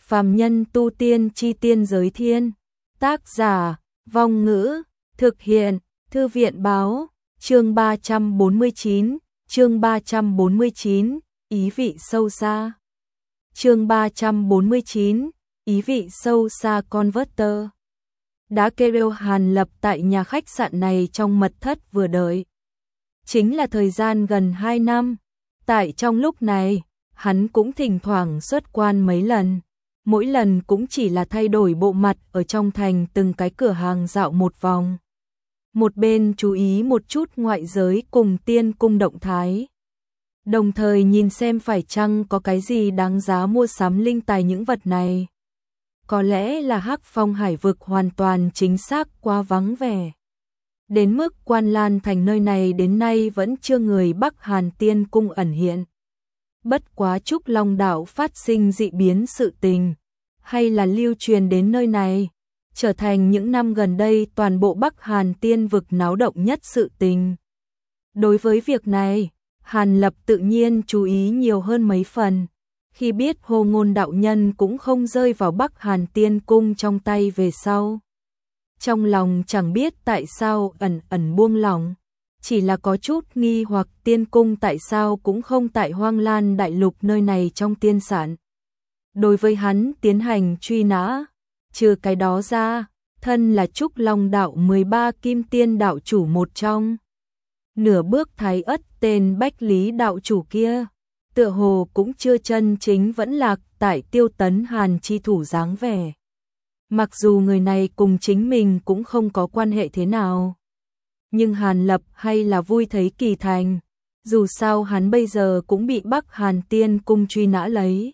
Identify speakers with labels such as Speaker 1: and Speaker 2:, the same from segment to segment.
Speaker 1: Phàm nhân tu tiên chi tiên giới thiên. Tác giả, Vong Ngữ, thực hiện, Thư viện Báo, chương 349, chương 349, ý vị sâu xa. Chương 349, ý vị sâu xa Converter. Đã kêu Hàn Lập tại nhà khách sạn này trong mật thất vừa đợi. Chính là thời gian gần 2 năm. Tại trong lúc này, hắn cũng thỉnh thoảng xuất quan mấy lần. Mỗi lần cũng chỉ là thay đổi bộ mặt ở trong thành từng cái cửa hàng dạo một vòng. Một bên chú ý một chút ngoại giới cùng tiên cung động thái. Đồng thời nhìn xem phải chăng có cái gì đáng giá mua sắm linh tài những vật này. Có lẽ là Hắc Phong hải vực hoàn toàn chính xác quá vắng vẻ. Đến mức Quan Lan thành nơi này đến nay vẫn chưa người Bắc Hàn tiên cung ẩn hiện. Bất quá Trúc Long đạo phát sinh dị biến sự tình, hay là lưu truyền đến nơi này, trở thành những năm gần đây toàn bộ Bắc Hàn tiên vực náo động nhất sự tình. Đối với việc này, Hàn Lập tự nhiên chú ý nhiều hơn mấy phần. Khi biết Hồ Ngôn đạo nhân cũng không rơi vào Bắc Hàn tiên cung trong tay về sau. Trong lòng chẳng biết tại sao ẩn ẩn buông lỏng, chỉ là có chút nghi hoặc tiên cung tại sao cũng không tại Hoang Lan đại lục nơi này trong tiên sản. Đối với hắn tiến hành truy nã, trừ cái đó ra, thân là Trúc Long đạo 13 kim tiên đạo chủ một trong. Nửa bước thái ất tên Bách Lý đạo chủ kia, tựa hồ cũng chưa chân chính vẫn lạc tại Tiêu Tấn Hàn chi thủ dáng vẻ. Mặc dù người này cùng chính mình cũng không có quan hệ thế nào, nhưng Hàn Lập hay là vui thấy kỳ thành, dù sao hắn bây giờ cũng bị Bắc Hàn tiên cung truy nã lấy.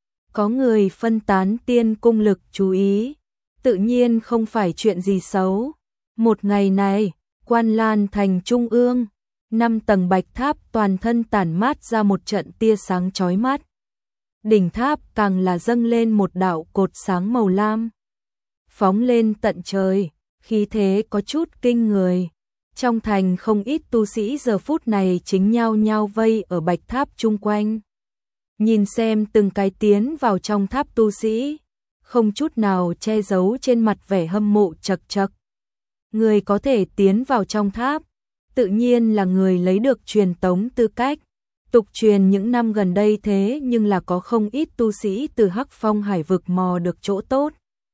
Speaker 1: Có người phân tán tiên cung lực chú ý, tự nhiên không phải chuyện gì xấu. Một ngày này, Quan Lan thành trung ương, 5 tầng bạch tháp toàn thân tản mát ra một trận tia sáng chói mắt. Đỉnh tháp càng là dâng lên một đạo cột sáng màu lam, phóng lên tận trời, khí thế có chút kinh người. Trong thành không ít tu sĩ giờ phút này chính nhao nhao vây ở bạch tháp chung quanh. Nhìn xem từng cái tiến vào trong tháp tu sĩ, không chút nào che giấu trên mặt vẻ hâm mộ chật chật. Người có thể tiến vào trong tháp, tự nhiên là người lấy được truyền tống tư cách. Tục truyền những năm gần đây thế nhưng là có không ít tu sĩ từ Hắc Phong hải vực mò được chỗ tốt.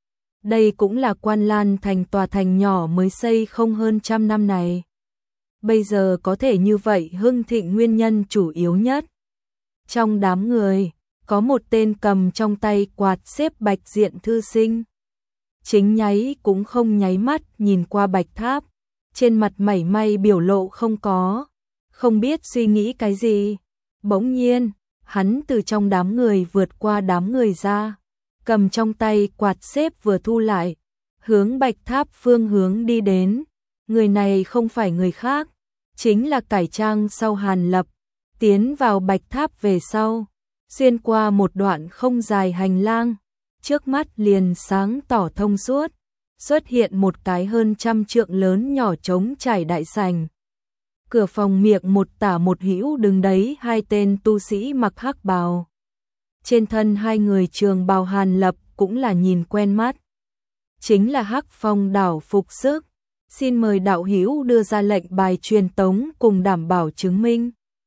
Speaker 1: Đây cũng là Quan Lan thành tòa thành nhỏ mới xây không hơn 100 năm này. Bây giờ có thể như vậy hưng thịnh nguyên nhân chủ yếu nhất. Trong đám người, có một tên cầm trong tay quạt xếp bạch diện thư sinh. Chính nháy cũng không nháy mắt nhìn qua bạch tháp, trên mặt mảy may biểu lộ không có, không biết suy nghĩ cái gì. Bỗng nhiên, hắn từ trong đám người vượt qua đám người ra, cầm trong tay quạt xếp vừa thu lại, hướng bạch tháp phương hướng đi đến. Người này không phải người khác, chính là cải trang sau Hàn Lập, tiến vào bạch tháp về sau, xuyên qua một đoạn không dài hành lang, trước mắt liền sáng tỏ thông suốt, xuất hiện một cái hơn 100 trượng lớn nhỏ trống trải đại sảnh. Cửa phòng miệng một tả một hữu đứng đấy hai tên tu sĩ mặc hắc bào. Trên thân hai người trường bào Hàn Lập cũng là nhìn quen mắt. Chính là Hắc Phong đảo phục sức. Xin mời đạo hữu đưa ra lệnh bài truyền tống cùng đảm bảo chứng minh.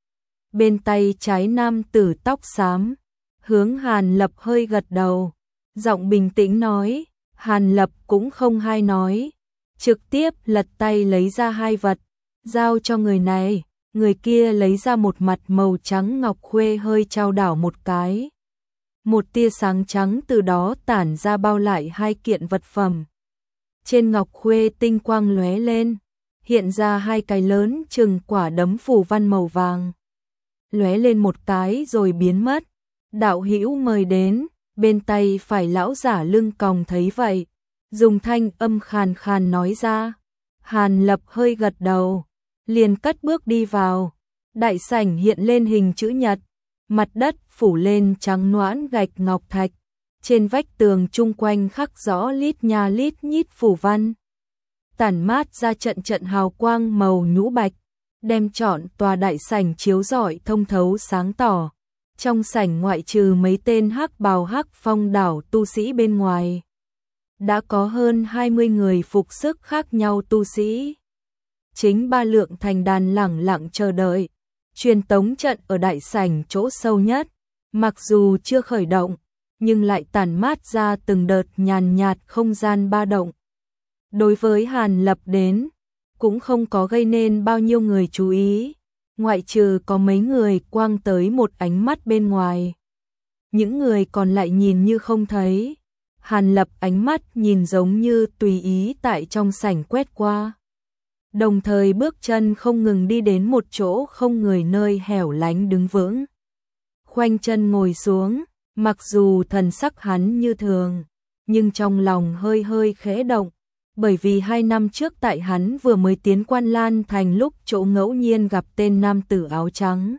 Speaker 1: Bên tay trái nam tử tóc xám, hướng Hàn Lập hơi gật đầu, giọng bình tĩnh nói. Hàn Lập cũng không hay nói, trực tiếp lật tay lấy ra hai vật, giao cho người này. Người kia lấy ra một mặt màu trắng ngọc khuê hơi trao đảo một cái. Một tia sáng trắng từ đó tản ra bao lại hai kiện vật phẩm. Trên ngọc khuê tinh quang lóe lên, hiện ra hai cái lớn chừng quả đấm phù văn màu vàng. Lóe lên một cái rồi biến mất. Đạo hữu mời đến. Bên tay phải lão giả lưng còng thấy vậy, dùng thanh âm khàn khàn nói ra. Hàn Lập hơi gật đầu, liền cất bước đi vào. Đại sảnh hiện lên hình chữ nhật, mặt đất phủ lên trắng noãn gạch ngọc thạch. Trên vách tường chung quanh khắc rõ lít nha lít nhít phù văn, tản mát ra trận trận hào quang màu nhũ bạch, đem trọn tòa đại sảnh chiếu rọi thông thấu sáng tỏ. Trong sảnh ngoại trừ mấy tên hắc bào hắc phong đảo tu sĩ bên ngoài, đã có hơn 20 người phục sức khác nhau tu sĩ. Chính Ba Lượng thành đàn lẳng lặng chờ đợi. Truyền tống trận ở đại sảnh chỗ sâu nhất, mặc dù chưa khởi động, nhưng lại tản mát ra từng đợt nhàn nhạt không gian ba động. Đối với Hàn Lập đến, cũng không có gây nên bao nhiêu người chú ý, ngoại trừ có mấy người quang tới một ánh mắt bên ngoài. Những người còn lại nhìn như không thấy. Hàn Lập ánh mắt nhìn giống như tùy ý tại trong sảnh quét qua. Đồng thời bước chân không ngừng đi đến một chỗ không người nơi hẻo lánh đứng vững. Khoanh chân ngồi xuống, mặc dù thần sắc hắn như thường, nhưng trong lòng hơi hơi khẽ động, bởi vì 2 năm trước tại hắn vừa mới tiến Quan Lan thành lúc chỗ ngẫu nhiên gặp tên nam tử áo trắng.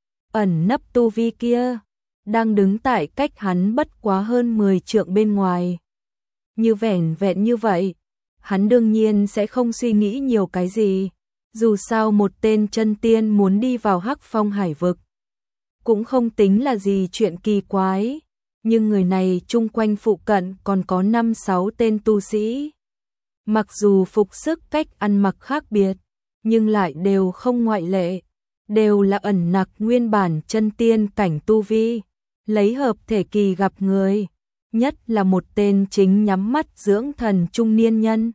Speaker 1: Ẩn nấp tu vi kia, đang đứng tại cách hắn bất quá hơn 10 trượng bên ngoài. Như vẻn vẹn như vậy, hắn đương nhiên sẽ không suy nghĩ nhiều cái gì, dù sao một tên chân tiên muốn đi vào Hắc Phong Hải vực, cũng không tính là gì chuyện kỳ quái, nhưng người này chung quanh phụ cận còn có 5-6 tên tu sĩ. Mặc dù phục sức cách ăn mặc khác biệt, nhưng lại đều không ngoại lệ, đều là ẩn nặc nguyên bản chân tiên cảnh tu vi, lấy hợp thể kỳ gặp người, nhất là một tên chính nhắm mắt dưỡng thần trung niên nhân.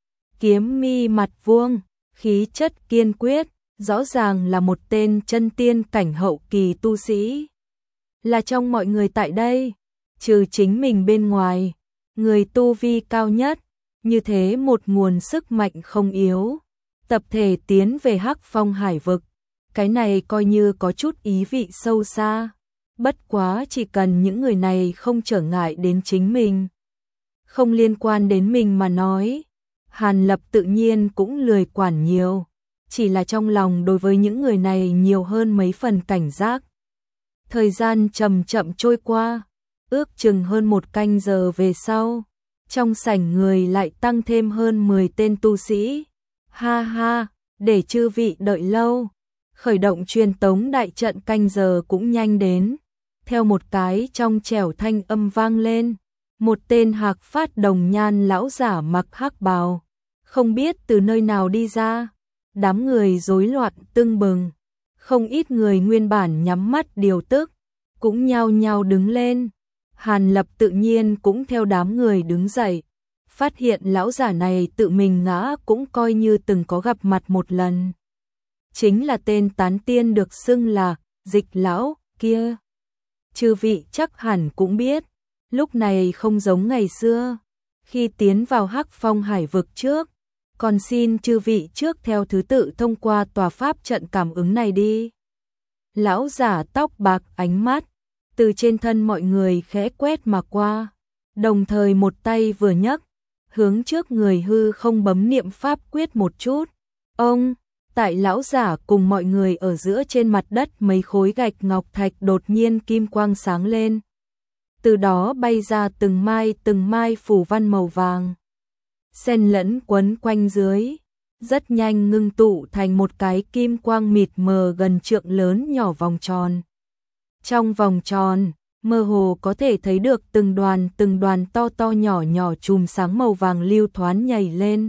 Speaker 1: Kiếm mi mặt vuông, khí chất kiên quyết, rõ ràng là một tên chân tiên cảnh hậu kỳ tu sĩ. Là trong mọi người tại đây, trừ chính mình bên ngoài, người tu vi cao nhất, như thế một nguồn sức mạnh không yếu, tập thể tiến về Hắc Phong Hải vực, cái này coi như có chút ý vị sâu xa. Bất quá chỉ cần những người này không trở ngại đến chính mình, không liên quan đến mình mà nói, Hàn Lập tự nhiên cũng lười quản nhiều, chỉ là trong lòng đối với những người này nhiều hơn mấy phần cảnh giác. Thời gian chậm chậm trôi qua, ước chừng hơn 1 canh giờ về sau, trong sảnh người lại tăng thêm hơn 10 tên tu sĩ. Ha ha, để chư vị đợi lâu, khởi động truyền tống đại trận canh giờ cũng nhanh đến. Theo một cái trong trẻo thanh âm vang lên, một tên hạc phát đồng nhan lão giả mặc hắc bào, không biết từ nơi nào đi ra, đám người rối loạn tưng bừng, không ít người nguyên bản nhắm mắt điều tức, cũng nhao nhao đứng lên. Hàn Lập tự nhiên cũng theo đám người đứng dậy, phát hiện lão giả này tự mình ngã cũng coi như từng có gặp mặt một lần. Chính là tên tán tiên được xưng là Dịch lão kia. Chư vị chắc hẳn cũng biết, lúc này không giống ngày xưa, khi tiến vào Hắc Phong Hải vực trước, còn xin chư vị trước theo thứ tự thông qua tòa pháp trận cảm ứng này đi. Lão giả tóc bạc ánh mắt, từ trên thân mọi người khẽ quét mà qua, đồng thời một tay vừa nhấc, hướng trước người hư không bấm niệm pháp quyết một chút. Ông, tại lão giả cùng mọi người ở giữa trên mặt đất mấy khối gạch ngọc thạch đột nhiên kim quang sáng lên. Từ đó bay ra từng mai phủ văn màu vàng, xen lẫn quấn quanh dưới, rất nhanh ngưng tụ thành một cái kim quang mịt mờ gần trượng lớn nhỏ vòng tròn. Trong vòng tròn, mơ hồ có thể thấy được từng đoàn to to nhỏ nhỏ chùm sáng màu vàng lưu thoáng nhảy lên,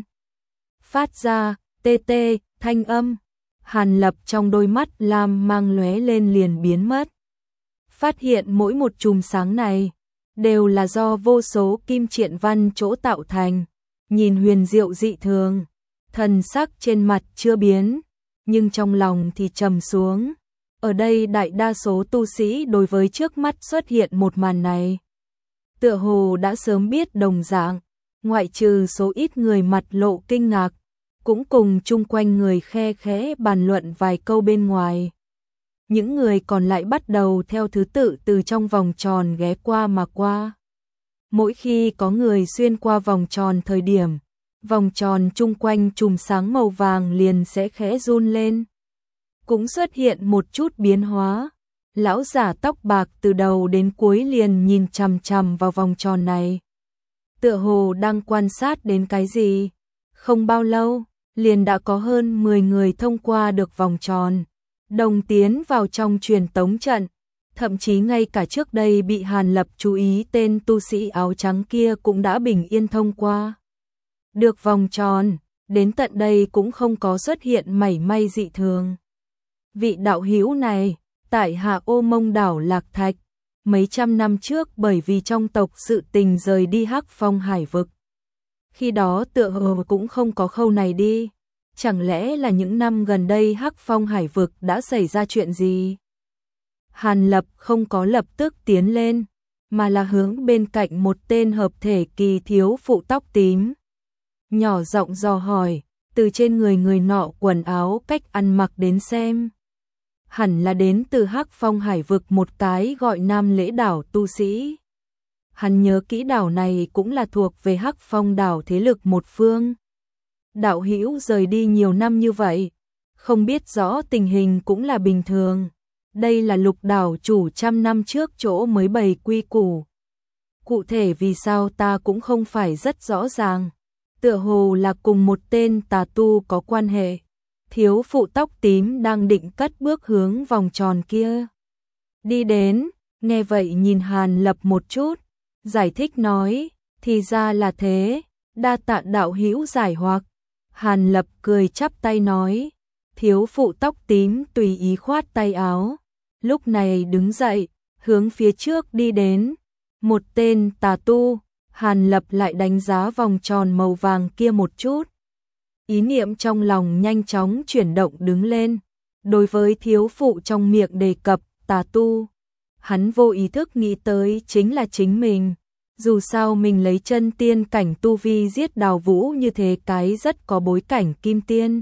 Speaker 1: phát ra tê tê thanh âm. Hàn Lập trong đôi mắt lam mang lóe lên liền biến mất. Phát hiện mỗi một chùm sáng này đều là do vô số kim triện văn chỗ tạo thành, nhìn huyền diệu dị thường. Thần sắc trên mặt chưa biến, nhưng trong lòng thì trầm xuống. Ở đây đại đa số tu sĩ đối với trước mắt xuất hiện một màn này, tựa hồ đã sớm biết đồng dạng, ngoại trừ số ít người mặt lộ kinh ngạc, cũng cùng chung quanh người khe khẽ bàn luận vài câu bên ngoài. Những người còn lại bắt đầu theo thứ tự từ trong vòng tròn ghé qua mà qua. Mỗi khi có người xuyên qua vòng tròn thời điểm, vòng tròn chung quanh chùm sáng màu vàng liền sẽ khẽ run lên. Cũng xuất hiện một chút biến hóa. Lão giả tóc bạc từ đầu đến cuối liền nhìn chằm chằm vào vòng tròn này, tựa hồ đang quan sát đến cái gì. Không bao lâu, liền đã có hơn 10 người thông qua được vòng tròn, đồng tiến vào trong truyền tống trận. Thậm chí ngay cả trước đây bị Hàn Lập chú ý tên tu sĩ áo trắng kia cũng đã bình yên thông qua được vòng tròn, đến tận đây cũng không có xuất hiện mảy may dị thường. Vị đạo hữu này, tại Hạ Ô Mông đảo Lạc Thạch, mấy trăm năm trước bởi vì trong tộc sự tình rời đi Hắc Phong Hải vực. Khi đó tựa hồ cũng không có khâu này đi, chẳng lẽ là những năm gần đây Hắc Phong Hải vực đã xảy ra chuyện gì? Hàn Lập không có lập tức tiến lên, mà là hướng bên cạnh một tên hợp thể kỳ thiếu phụ tóc tím. Nhỏ giọng dò hỏi, từ trên người người nọ quần áo cách ăn mặc đến xem. Hẳn là đến từ Hắc Phong Hải vực một cái gọi Nam Lễ đảo tu sĩ. Hắn nhớ kỹ đảo này cũng là thuộc về Hắc Phong đảo thế lực một phương. Đạo hữu rời đi nhiều năm như vậy, không biết rõ tình hình cũng là bình thường. Đây là Lục đảo chủ trăm năm trước chỗ mới bày quy củ. Cụ thể vì sao ta cũng không phải rất rõ ràng. Tựa hồ là cùng một tên tà tu có quan hệ. Thiếu phụ tóc tím đang định cất bước hướng vòng tròn kia đi đến, nghe vậy nhìn Hàn Lập một chút, giải thích nói, thì ra là thế, đa tạ đạo hữu giải hoặc. Hàn Lập cười chắp tay nói, thiếu phụ tóc tím tùy ý khoát tay áo, lúc này đứng dậy, hướng phía trước đi đến, một tên tà tu. Hàn Lập lại đánh giá vòng tròn màu vàng kia một chút. Ý niệm trong lòng nhanh chóng chuyển động đứng lên. Đối với thiếu phụ trong miệng đề cập tà tu, hắn vô ý thức nghĩ tới chính là chính mình. Dù sao mình lấy chân tiên cảnh tu vi giết Đào Vũ như thế cái rất có bối cảnh kim tiên.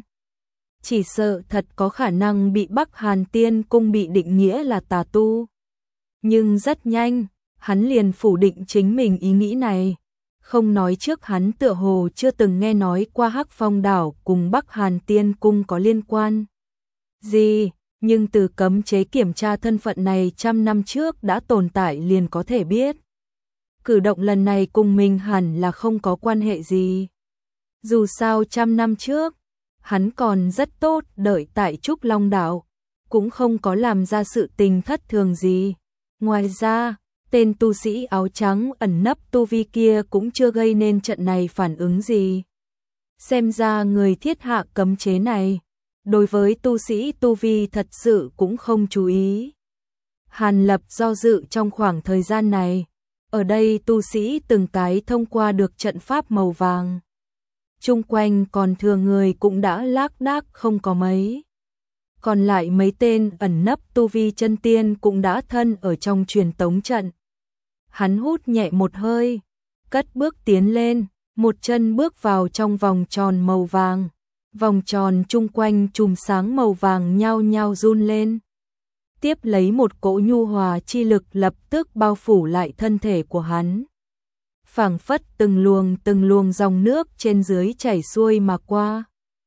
Speaker 1: Chỉ sợ thật có khả năng bị Bắc Hàn Tiên Cung bị định nghĩa là tà tu. Nhưng rất nhanh, hắn liền phủ định chính mình ý nghĩ này. Không nói trước hắn tựa hồ chưa từng nghe nói qua Hắc Phong đảo cùng Bắc Hàn Tiên Cung có liên quan gì, nhưng từ cấm chế kiểm tra thân phận này trăm năm trước đã tồn tại liền có thể biết. Cử động lần này cùng mình hẳn là không có quan hệ gì. Dù sao trăm năm trước, hắn còn rất tốt đợi tại Trúc Long đảo, cũng không có làm ra sự tình thất thường gì. Ngoài ra, tên tu sĩ áo trắng ẩn nấp tu vi kia cũng chưa gây nên trận này phản ứng gì. Xem ra người thiết hạ cấm chế này, đối với tu sĩ tu vi thật sự cũng không chú ý. Hàn Lập do dự trong khoảng thời gian này, ở đây tu sĩ từng cái thông qua được trận pháp màu vàng. Chung quanh còn thừa người cũng đã lác đác không có mấy. Còn lại mấy tên ẩn nấp tu vi chân tiên cũng đã thân ở trong truyền tống trận. Hắn hút nhẹ một hơi, cất bước tiến lên, một chân bước vào trong vòng tròn màu vàng. Vòng tròn chung quanh chùm sáng màu vàng nhao nhao run lên. Tiếp lấy một cỗ nhu hòa chi lực lập tức bao phủ lại thân thể của hắn. Phảng phất từng luồng dòng nước trên dưới chảy xuôi mà qua.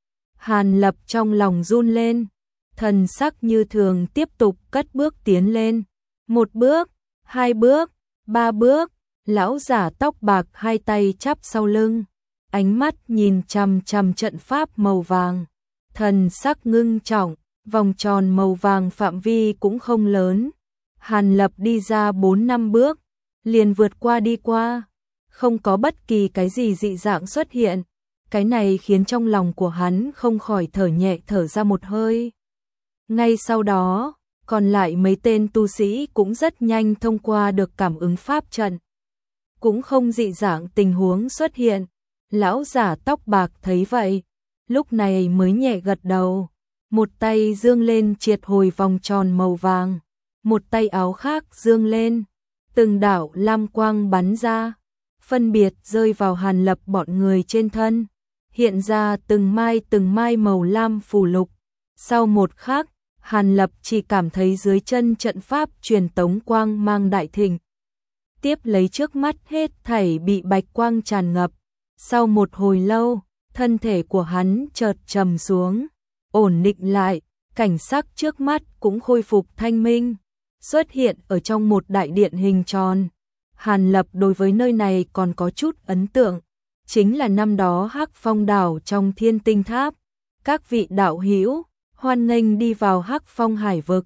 Speaker 1: Hàn Lập trong lòng run lên, thần sắc như thường tiếp tục cất bước tiến lên. Một bước, hai bước, ba bước, lão giả tóc bạc hai tay chắp sau lưng, ánh mắt nhìn chằm chằm trận pháp màu vàng, thần sắc ngưng trọng, vòng tròn màu vàng phạm vi cũng không lớn. Hàn Lập đi ra 4-5 bước, liền vượt qua đi qua, không có bất kỳ cái gì dị dạng xuất hiện. Cái này khiến trong lòng của hắn không khỏi thở nhẹ thở ra một hơi. Ngay sau đó, còn lại mấy tên tu sĩ cũng rất nhanh thông qua được cảm ứng pháp trận. Cũng không dị dạng tình huống xuất hiện. Lão giả tóc bạc thấy vậy, lúc này mới nhẹ gật đầu, một tay giương lên triệt hồi vòng tròn màu vàng, một tay áo khác giương lên, từng đạo lam quang bắn ra, phân biệt rơi vào Hàn Lập bọn người trên thân, hiện ra từng mai màu lam phù lục. Sau một khắc, Hàn Lập chỉ cảm thấy dưới chân trận pháp truyền tống quang mang đại thịnh. Tiếp lấy trước mắt hết thảy bị bạch quang tràn ngập. Sau một hồi lâu, thân thể của hắn chợt trầm xuống, ổn định lại, cảnh sắc trước mắt cũng khôi phục thanh minh, xuất hiện ở trong một đại điện hình tròn. Hàn Lập đối với nơi này còn có chút ấn tượng, chính là năm đó Hắc Phong đảo trong Thiên Tinh Tháp. Các vị đạo hữu, hoan nghênh đi vào Hắc Phong Hải vực.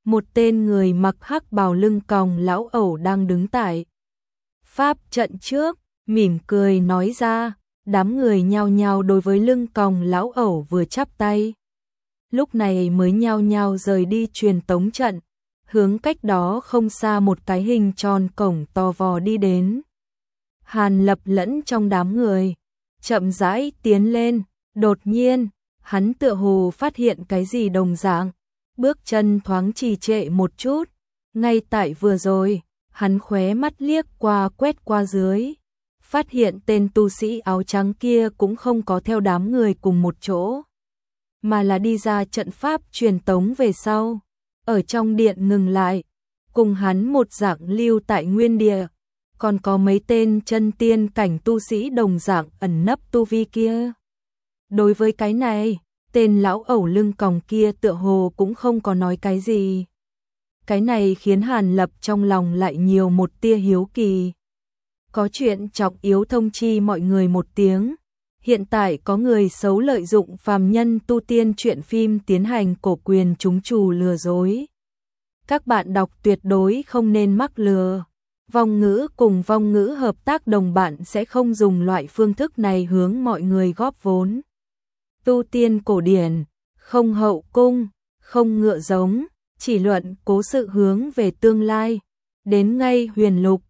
Speaker 1: một tên người mặc hắc bào lưng còng lão ẩu đang đứng tại pháp trận trước, mỉm cười nói ra. Đám người nhao nhao đối với lưng còng lão ẩu vừa chắp tay. Lúc này mới nhao nhao rời đi truyền tống trận, hướng cách đó không xa một cái hình tròn cổng to vò đi đến. Hàn Lập lẫn trong đám người, chậm rãi tiến lên, đột nhiên, hắn tựa hồ phát hiện cái gì đồng dạng, bước chân thoáng trì trệ một chút, ngay tại vừa rồi, hắn khóe mắt liếc qua quét qua dưới, phát hiện tên tu sĩ áo trắng kia cũng không có theo đám người cùng một chỗ, mà là đi ra trận pháp truyền tống về sau, ở trong điện ngừng lại, cùng hắn một dạng lưu tại nguyên địa, còn có mấy tên chân tiên cảnh tu sĩ đồng dạng ẩn nấp tu vi kia. Đối với cái này, tên lão ẩu lưng còng kia tựa hồ cũng không có nói cái gì. Cái này khiến Hàn Lập trong lòng lại nhiều một tia hiếu kỳ. Có chuyện trọng yếu thông chi mọi người một tiếng. Hiện tại có người xấu lợi dụng phàm nhân tu tiên truyện phim tiến hành cổ quyền trúng trù lừa dối. Các bạn đọc tuyệt đối không nên mắc lừa. Vong ngữ cùng vong ngữ hợp tác đồng bạn sẽ không dùng loại phương thức này hướng mọi người góp vốn. Tu tiên cổ điển, không hậu cung, không ngựa giống, chỉ luận cố sự hướng về tương lai. Đến ngay huyền lục,